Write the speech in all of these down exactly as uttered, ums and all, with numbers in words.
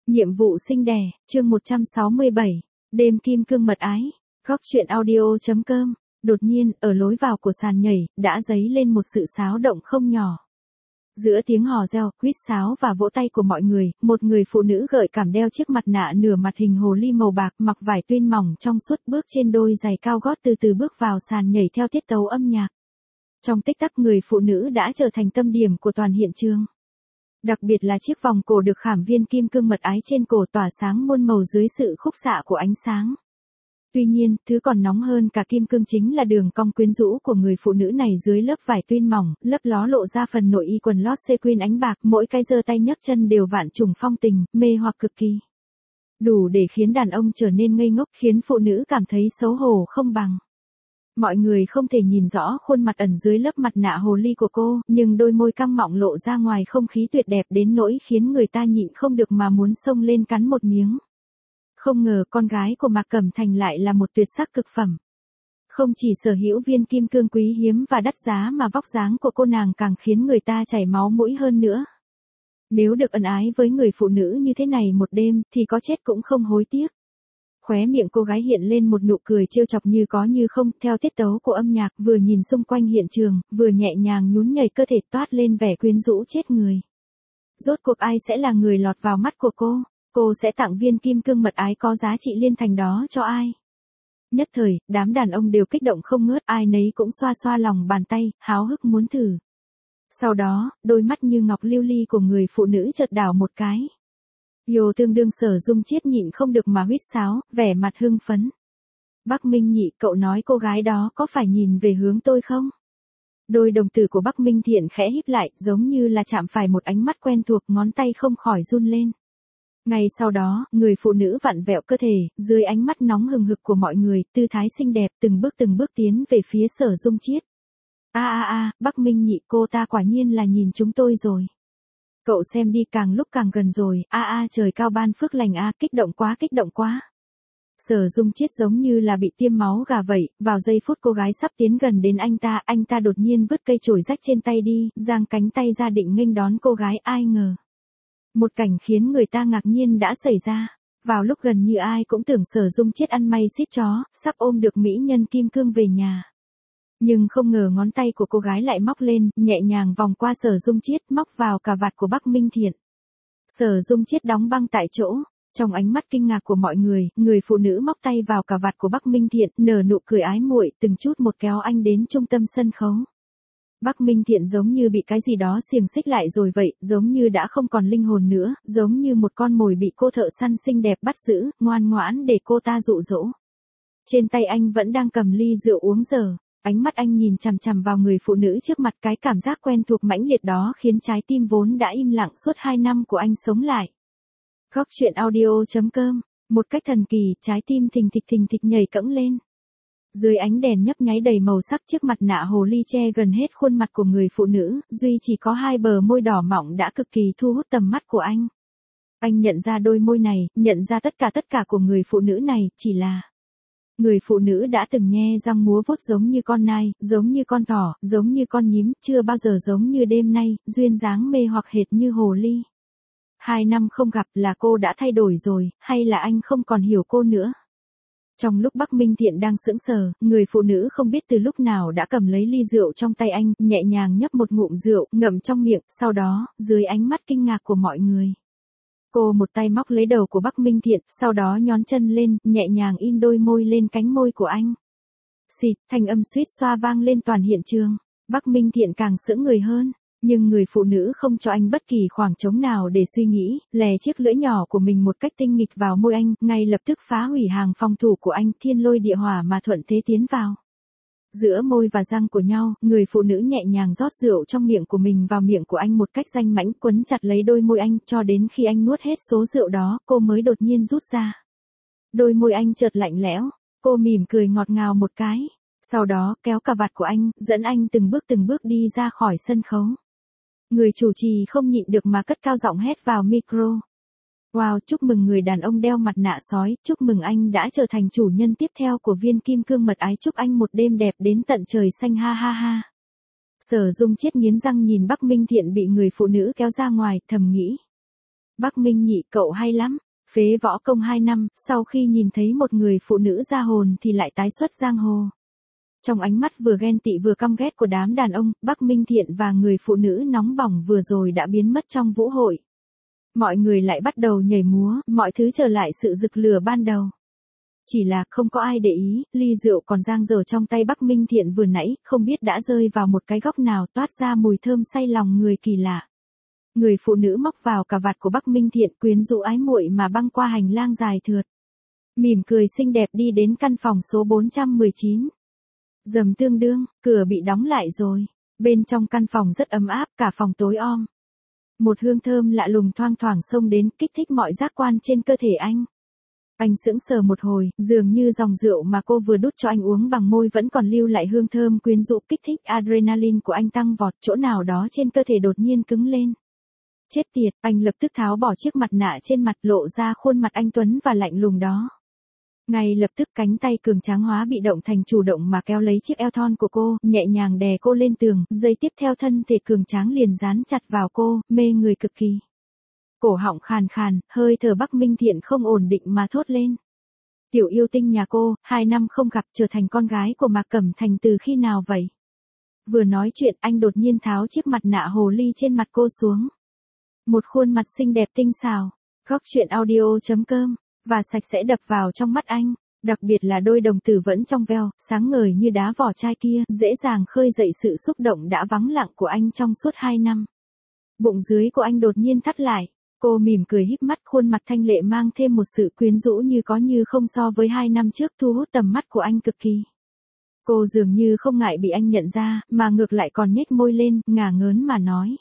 Nhiệm vụ sinh đẻ, chương một trăm sáu mươi bảy, đêm kim cương mật ái, góc truyện audio.com. Đột nhiên, ở lối vào của sàn nhảy, đã dấy lên một sự xáo động không nhỏ. Giữa tiếng hò reo, huýt sáo và vỗ tay của mọi người, một người phụ nữ gợi cảm đeo chiếc mặt nạ nửa mặt hình hồ ly màu bạc, mặc vải tuyên mỏng trong suốt, bước trên đôi giày cao gót từ từ bước vào sàn nhảy theo tiết tấu âm nhạc. Trong tích tắc, người phụ nữ đã trở thành tâm điểm của toàn hiện trường. Đặc biệt là chiếc vòng cổ được khảm viên kim cương mật ái trên cổ tỏa sáng muôn màu dưới sự khúc xạ của ánh sáng. Tuy nhiên, thứ còn nóng hơn cả kim cương chính là đường cong quyến rũ của người phụ nữ này dưới lớp vải tuyên mỏng, lấp ló lộ ra phần nội y quần lót sequin ánh bạc, mỗi cái giơ tay nhấc chân đều vạn trùng phong tình, mê hoặc cực kỳ. Đủ để khiến đàn ông trở nên ngây ngốc, khiến phụ nữ cảm thấy xấu hổ không bằng. Mọi người không thể nhìn rõ khuôn mặt ẩn dưới lớp mặt nạ hồ ly của cô, nhưng đôi môi căng mọng lộ ra ngoài không khí tuyệt đẹp đến nỗi khiến người ta nhịn không được mà muốn xông lên cắn một miếng. Không ngờ con gái của Mạc Cẩm Thành lại là một tuyệt sắc cực phẩm. Không chỉ sở hữu viên kim cương quý hiếm và đắt giá mà vóc dáng của cô nàng càng khiến người ta chảy máu mũi hơn nữa. Nếu được ân ái với người phụ nữ như thế này một đêm thì có chết cũng không hối tiếc. Khóe miệng cô gái hiện lên một nụ cười trêu chọc như có như không, theo tiết tấu của âm nhạc, vừa nhìn xung quanh hiện trường, vừa nhẹ nhàng nhún nhảy cơ thể toát lên vẻ quyến rũ chết người. Rốt cuộc ai sẽ là người lọt vào mắt của cô? Cô sẽ tặng viên kim cương mật ái có giá trị liên thành đó cho ai? Nhất thời, đám đàn ông đều kích động không ngớt, ai nấy cũng xoa xoa lòng bàn tay, háo hức muốn thử. Sau đó, đôi mắt như ngọc lưu ly của người phụ nữ chợt đảo một cái. Yo tương đương Sở Dung Chiết nhịn không được mà huýt sáo, vẻ mặt hưng phấn. Bắc Minh Nhị, cậu nói cô gái đó có phải nhìn về hướng tôi không? Đôi đồng tử của Bắc Minh Thiện khẽ híp lại, giống như là chạm phải một ánh mắt quen thuộc, ngón tay không khỏi run lên. Ngay sau đó, người phụ nữ vặn vẹo cơ thể, dưới ánh mắt nóng hừng hực của mọi người, tư thái xinh đẹp từng bước từng bước tiến về phía Sở Dung Chiết. A a a, Bắc Minh Nhị, cô ta quả nhiên là nhìn chúng tôi rồi. Cậu xem đi, càng lúc càng gần rồi, a a trời cao ban phước lành a, kích động quá kích động quá. Sở Dung Chiết giống như là bị tiêm máu gà vậy, vào giây phút cô gái sắp tiến gần đến anh ta, anh ta đột nhiên vứt cây chổi rách trên tay đi, giang cánh tay ra định nghênh đón cô gái, ai ngờ. Một cảnh khiến người ta ngạc nhiên đã xảy ra. Vào lúc gần như ai cũng tưởng Sở Dung Chiết ăn may xít chó, sắp ôm được mỹ nhân kim cương về nhà. Nhưng không ngờ ngón tay của cô gái lại móc lên, nhẹ nhàng vòng qua Sở Dung Chiết, móc vào cà vạt của Bắc Minh Thiện. Sở Dung Chiết đóng băng tại chỗ. Trong ánh mắt kinh ngạc của mọi người, người phụ nữ móc tay vào cà vạt của Bắc Minh Thiện, nở nụ cười ái muội, từng chút một kéo anh đến trung tâm sân khấu. Bắc Minh Thiện giống như bị cái gì đó xiềng xích lại rồi vậy, giống như đã không còn linh hồn nữa, giống như một con mồi bị cô thợ săn xinh đẹp bắt giữ, ngoan ngoãn để cô ta dụ dỗ. Trên tay anh vẫn đang cầm ly rượu uống dở. Ánh mắt anh nhìn chằm chằm vào người phụ nữ trước mặt, cái cảm giác quen thuộc mãnh liệt đó khiến trái tim vốn đã im lặng suốt hai năm của anh sống lại. Góc truyện audio.com, một cách thần kỳ, trái tim thình thịch thình thịch nhảy cẫng lên. Dưới ánh đèn nhấp nháy đầy màu sắc, chiếc mặt nạ hồ ly che gần hết khuôn mặt của người phụ nữ, duy chỉ có hai bờ môi đỏ mọng đã cực kỳ thu hút tầm mắt của anh. Anh nhận ra đôi môi này, nhận ra tất cả tất cả của người phụ nữ này, chỉ là người phụ nữ đã từng nhe răng múa vuốt giống như con nai, giống như con thỏ, giống như con nhím, chưa bao giờ giống như đêm nay, duyên dáng mê hoặc hệt như hồ ly. Hai năm không gặp, là cô đã thay đổi rồi, hay là anh không còn hiểu cô nữa? Trong lúc Bắc Minh Thiện đang sững sờ, người phụ nữ không biết từ lúc nào đã cầm lấy ly rượu trong tay anh, nhẹ nhàng nhấp một ngụm rượu, ngậm trong miệng, sau đó, dưới ánh mắt kinh ngạc của mọi người. Cô một tay móc lấy đầu của Bắc Minh Thiện, sau đó nhón chân lên, nhẹ nhàng in đôi môi lên cánh môi của anh. Xịt, thanh âm suýt xoa vang lên toàn hiện trường. Bắc Minh Thiện càng sững người hơn, nhưng người phụ nữ không cho anh bất kỳ khoảng trống nào để suy nghĩ, lè chiếc lưỡi nhỏ của mình một cách tinh nghịch vào môi anh, ngay lập tức phá hủy hàng phòng thủ của anh, thiên lôi địa hỏa mà thuận thế tiến vào. Giữa môi và răng của nhau, người phụ nữ nhẹ nhàng rót rượu trong miệng của mình vào miệng của anh một cách danh mãnh, quấn chặt lấy đôi môi anh, cho đến khi anh nuốt hết số rượu đó, cô mới đột nhiên rút ra. Đôi môi anh chợt lạnh lẽo, cô mỉm cười ngọt ngào một cái, sau đó kéo cà vạt của anh, dẫn anh từng bước từng bước đi ra khỏi sân khấu. Người chủ trì không nhịn được mà cất cao giọng hét vào micro. Wow, chúc mừng người đàn ông đeo mặt nạ sói, chúc mừng anh đã trở thành chủ nhân tiếp theo của viên kim cương mật ái, chúc anh một đêm đẹp đến tận trời xanh, ha ha ha. Sở Dung Chiết nghiến răng nhìn Bắc Minh Thiện bị người phụ nữ kéo ra ngoài, thầm nghĩ. Bắc Minh Nhị cậu hay lắm. Phế võ công hai năm, sau khi nhìn thấy một người phụ nữ ra hồn thì lại tái xuất giang hồ. Trong ánh mắt vừa ghen tị vừa căm ghét của đám đàn ông, Bắc Minh Thiện và người phụ nữ nóng bỏng vừa rồi đã biến mất trong vũ hội. Mọi người lại bắt đầu nhảy múa, mọi thứ trở lại sự rực lửa ban đầu. Chỉ là không có ai để ý, ly rượu còn dang dở trong tay Bắc Minh Thiện vừa nãy, không biết đã rơi vào một cái góc nào toát ra mùi thơm say lòng người kỳ lạ. Người phụ nữ móc vào cà vạt của Bắc Minh Thiện quyến rũ ái muội mà băng qua hành lang dài thượt. Mỉm cười xinh đẹp đi đến căn phòng số bốn trăm mười chín. Dầm tương đương, cửa bị đóng lại rồi. Bên trong căn phòng rất ấm áp, cả phòng tối om. Một hương thơm lạ lùng thoang thoảng xông đến, kích thích mọi giác quan trên cơ thể anh. Anh sững sờ một hồi, dường như dòng rượu mà cô vừa đút cho anh uống bằng môi vẫn còn lưu lại hương thơm quyến rũ, kích thích adrenaline của anh tăng vọt, chỗ nào đó trên cơ thể đột nhiên cứng lên. Chết tiệt, anh lập tức tháo bỏ chiếc mặt nạ trên mặt, lộ ra khuôn mặt anh tuấn và lạnh lùng đó. Ngay lập tức cánh tay cường tráng hóa bị động thành chủ động mà kéo lấy chiếc eo thon của cô, nhẹ nhàng đè cô lên tường, giây tiếp theo thân thể cường tráng liền dán chặt vào cô, mê người cực kỳ. Cổ họng khàn khàn, hơi thở Bắc Minh Thiện không ổn định mà thốt lên. Tiểu yêu tinh nhà cô, hai năm không gặp, trở thành con gái của Mạc Cẩm Thành từ khi nào vậy? Vừa nói chuyện anh đột nhiên tháo chiếc mặt nạ hồ ly trên mặt cô xuống. Một khuôn mặt xinh đẹp tinh xảo, góc truyện audio chấm com, và sạch sẽ đập vào trong mắt anh, đặc biệt là đôi đồng tử vẫn trong veo, sáng ngời như đá vỏ chai kia, dễ dàng khơi dậy sự xúc động đã vắng lặng của anh trong suốt hai năm. Bụng dưới của anh đột nhiên thắt lại, cô mỉm cười híp mắt, khuôn mặt thanh lệ mang thêm một sự quyến rũ như có như không so với hai năm trước, thu hút tầm mắt của anh cực kỳ. Cô dường như không ngại bị anh nhận ra, mà ngược lại còn nhếch môi lên, ngả ngớn mà nói.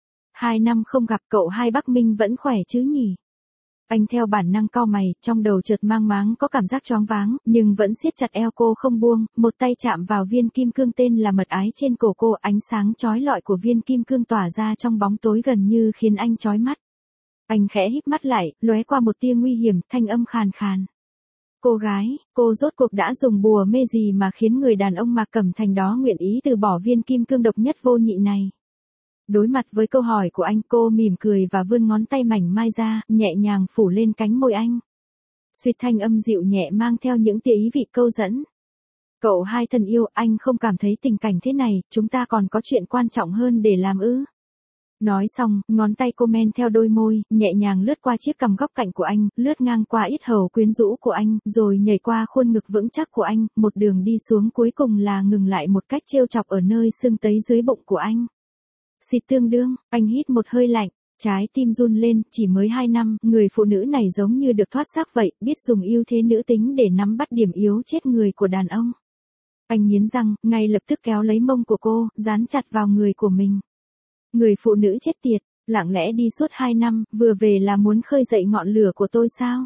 Hai năm không gặp, cậu hai Bắc Minh vẫn khỏe chứ nhỉ? Anh theo bản năng cau mày, trong đầu chợt mang máng có cảm giác choáng váng, nhưng vẫn siết chặt eo cô không buông, một tay chạm vào viên kim cương tên là mật ái trên cổ cô, ánh sáng chói lọi của viên kim cương tỏa ra trong bóng tối gần như khiến anh chói mắt. Anh khẽ híp mắt lại, lóe qua một tia nguy hiểm, thanh âm khàn khàn. Cô gái, cô rốt cuộc đã dùng bùa mê gì mà khiến người đàn ông Mạc Cẩm Thành đó nguyện ý từ bỏ viên kim cương độc nhất vô nhị này? Đối mặt với câu hỏi của anh, cô mỉm cười và vươn ngón tay mảnh mai ra, nhẹ nhàng phủ lên cánh môi anh. Suýt thanh âm dịu nhẹ mang theo những tia ý vị câu dẫn. Cậu hai thân yêu, anh không cảm thấy tình cảnh thế này, chúng ta còn có chuyện quan trọng hơn để làm ư? Nói xong, ngón tay cô men theo đôi môi, nhẹ nhàng lướt qua chiếc cằm góc cạnh của anh, lướt ngang qua yết hầu quyến rũ của anh, rồi nhảy qua khuôn ngực vững chắc của anh, một đường đi xuống cuối cùng là ngừng lại một cách trêu chọc ở nơi xương tấy dưới bụng của anh. Xịt tương đương, anh hít một hơi lạnh, trái tim run lên, chỉ mới hai năm, người phụ nữ này giống như được thoát xác vậy, biết dùng ưu thế nữ tính để nắm bắt điểm yếu chết người của đàn ông. Anh nghiến răng, ngay lập tức kéo lấy mông của cô, dán chặt vào người của mình. Người phụ nữ chết tiệt, lặng lẽ đi suốt hai năm, vừa về là muốn khơi dậy ngọn lửa của tôi sao?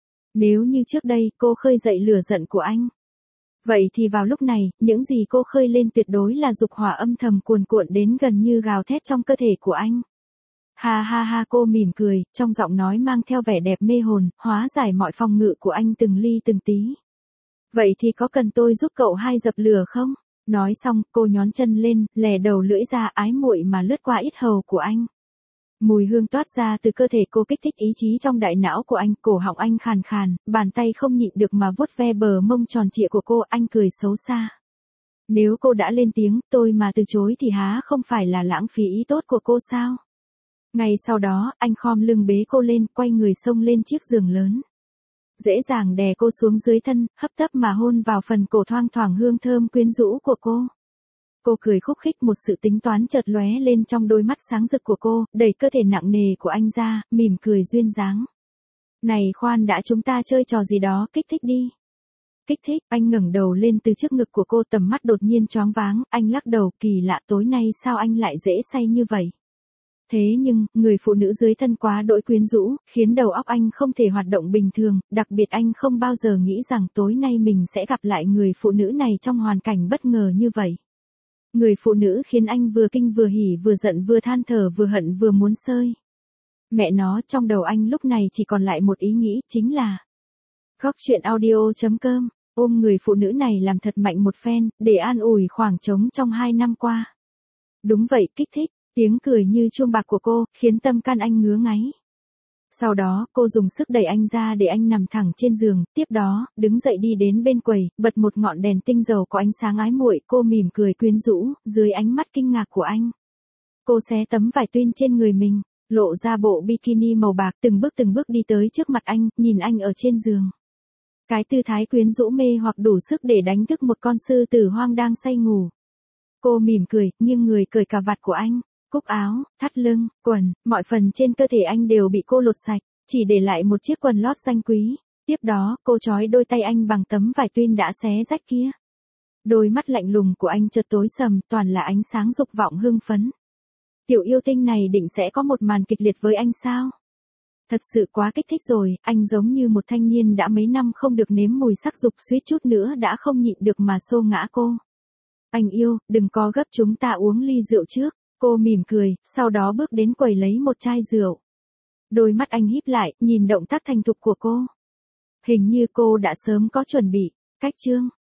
Nếu như trước đây, cô khơi dậy lửa giận của anh. Vậy thì vào lúc này, những gì cô khơi lên tuyệt đối là dục hỏa âm thầm cuồn cuộn đến gần như gào thét trong cơ thể của anh. Ha ha ha, cô mỉm cười, trong giọng nói mang theo vẻ đẹp mê hồn, hóa giải mọi phòng ngự của anh từng ly từng tí. Vậy thì có cần tôi giúp cậu hai dập lửa không? Nói xong, cô nhón chân lên, lè đầu lưỡi ra ái muội mà lướt qua yết hầu của anh. Mùi hương toát ra từ cơ thể cô kích thích ý chí trong đại não của anh, cổ họng anh khàn khàn, bàn tay không nhịn được mà vuốt ve bờ mông tròn trịa của cô, anh cười xấu xa. Nếu cô đã lên tiếng, tôi mà từ chối thì há không phải là lãng phí ý tốt của cô sao? Ngay sau đó, anh khom lưng bế cô lên, quay người xông lên chiếc giường lớn. Dễ dàng đè cô xuống dưới thân, hấp tấp mà hôn vào phần cổ thoang thoảng hương thơm quyến rũ của cô. Cô cười khúc khích, một sự tính toán chợt lóe lên trong đôi mắt sáng rực của cô, đẩy cơ thể nặng nề của anh ra, mỉm cười duyên dáng. Này khoan đã, chúng ta chơi trò gì đó, kích thích đi. Kích thích, anh ngẩng đầu lên từ trước ngực của cô, tầm mắt đột nhiên choáng váng, anh lắc đầu, kỳ lạ, tối nay sao anh lại dễ say như vậy? Thế nhưng, người phụ nữ dưới thân quá đỗi quyến rũ, khiến đầu óc anh không thể hoạt động bình thường, đặc biệt anh không bao giờ nghĩ rằng tối nay mình sẽ gặp lại người phụ nữ này trong hoàn cảnh bất ngờ như vậy. Người phụ nữ khiến anh vừa kinh vừa hỉ vừa giận vừa than thở vừa hận vừa muốn sơi. Mẹ nó, trong đầu anh lúc này chỉ còn lại một ý nghĩ, chính là góc truyện audio chấm com, ôm người phụ nữ này làm thật mạnh một phen, để an ủi khoảng trống trong hai năm qua. Đúng vậy, kích thích, tiếng cười như chuông bạc của cô, khiến tâm can anh ngứa ngáy. Sau đó, cô dùng sức đẩy anh ra để anh nằm thẳng trên giường, tiếp đó, đứng dậy đi đến bên quầy, bật một ngọn đèn tinh dầu có ánh sáng ái muội, cô mỉm cười quyến rũ, dưới ánh mắt kinh ngạc của anh. Cô xé tấm vải tuyên trên người mình, lộ ra bộ bikini màu bạc, từng bước từng bước đi tới trước mặt anh, nhìn anh ở trên giường. Cái tư thái quyến rũ mê hoặc đủ sức để đánh thức một con sư tử hoang đang say ngủ. Cô mỉm cười, nghiêng người cởi cà vạt của anh, cúc áo, thắt lưng, quần, mọi phần trên cơ thể anh đều bị cô lột sạch, chỉ để lại một chiếc quần lót danh quý. Tiếp đó, cô trói đôi tay anh bằng tấm vải tuyên đã xé rách kia. Đôi mắt lạnh lùng của anh chợt tối sầm, toàn là ánh sáng dục vọng hưng phấn. Tiểu yêu tinh này định sẽ có một màn kịch liệt với anh sao? Thật sự quá kích thích rồi, anh giống như một thanh niên đã mấy năm không được nếm mùi sắc dục, suýt chút nữa đã không nhịn được mà xô ngã cô. Anh yêu, đừng có gấp, chúng ta uống ly rượu trước. Cô mỉm cười, sau đó bước đến quầy lấy một chai rượu. Đôi mắt anh híp lại, nhìn động tác thành thục của cô. Hình như cô đã sớm có chuẩn bị. Cách chương